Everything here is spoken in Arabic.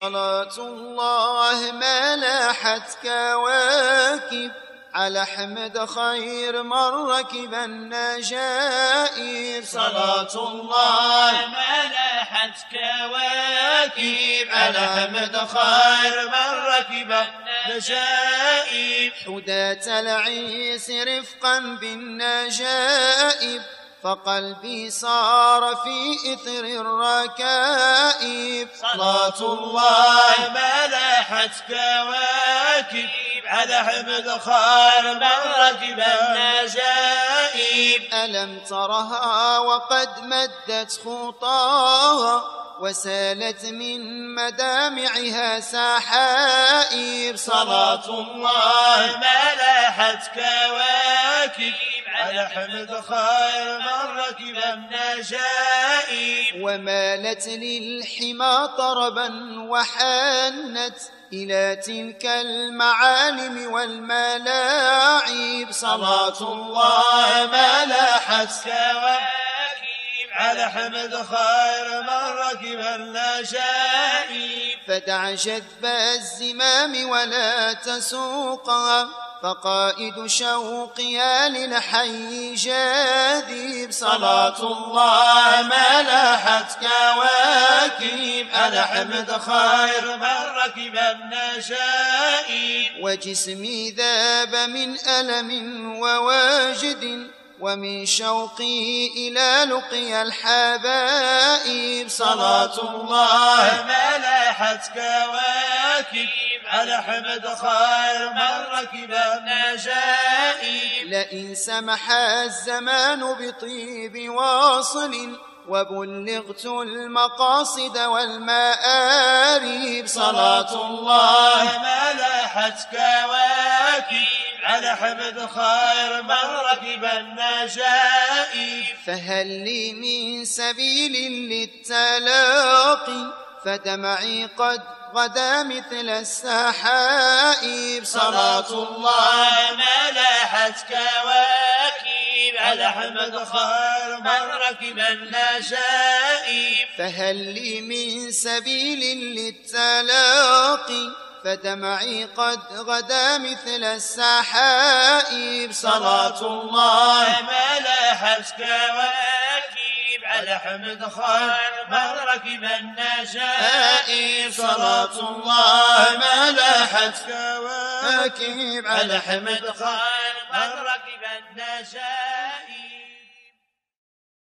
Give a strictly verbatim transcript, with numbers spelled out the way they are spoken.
صلاة الله ما لاحت كواكب على حمد خير من ركب النجائب. صلاة الله ما لاحت كواكب على حمد خير من ركب النجائب. حداة العيس رفقا بالنجائب فقلبي صار في إثر الركائب. صلاة الله ما لاحت كواكب على حمد خير من ركب النجائب. ألم ترها وقد مدت خطاها وسالت من مدامعها سحائب. صلاة الله ما لاحت كواكب على حمد خير من ركب النجائب. ومالت للحمى طربا وحنت إلى تلك المعالم والملاعب. صلاة الله ما لاحت كواكب على حمد خير من ركب النجائب. فدع جذب الزمام ولا تسوقها فقائد شوقها للحي جاذب. صلاة الله ما لاحت كواكب على حمد خير من ركب النجائب. وجسمي ذاب من ألم وواجد ومن شوقي إلى لقي الحبائب. صلاة الله ما لاحت كواكب على حمد خير من ركب النجائب. لئن سمح الزمان بطيب واصل وبلغت المقاصد والمآرب. صلاة الله ما لاحت كواكب على حمد خير من ركب النجائب. فهل لي من سبيل للتلاقي فدمعي قد غدا مثل السحائب. صلاة الله ما لاحت كواكب على حمد خير من ركب النجائب. فهل لي من سبيل للتلاقي فدمعي قد غدا مثل السحائب. صلاة الله ما لاحت كواكب على حمد خير من ركب النجائب. صلاة الله ما لاحت كواكب على حمد خير من ركب النجائب.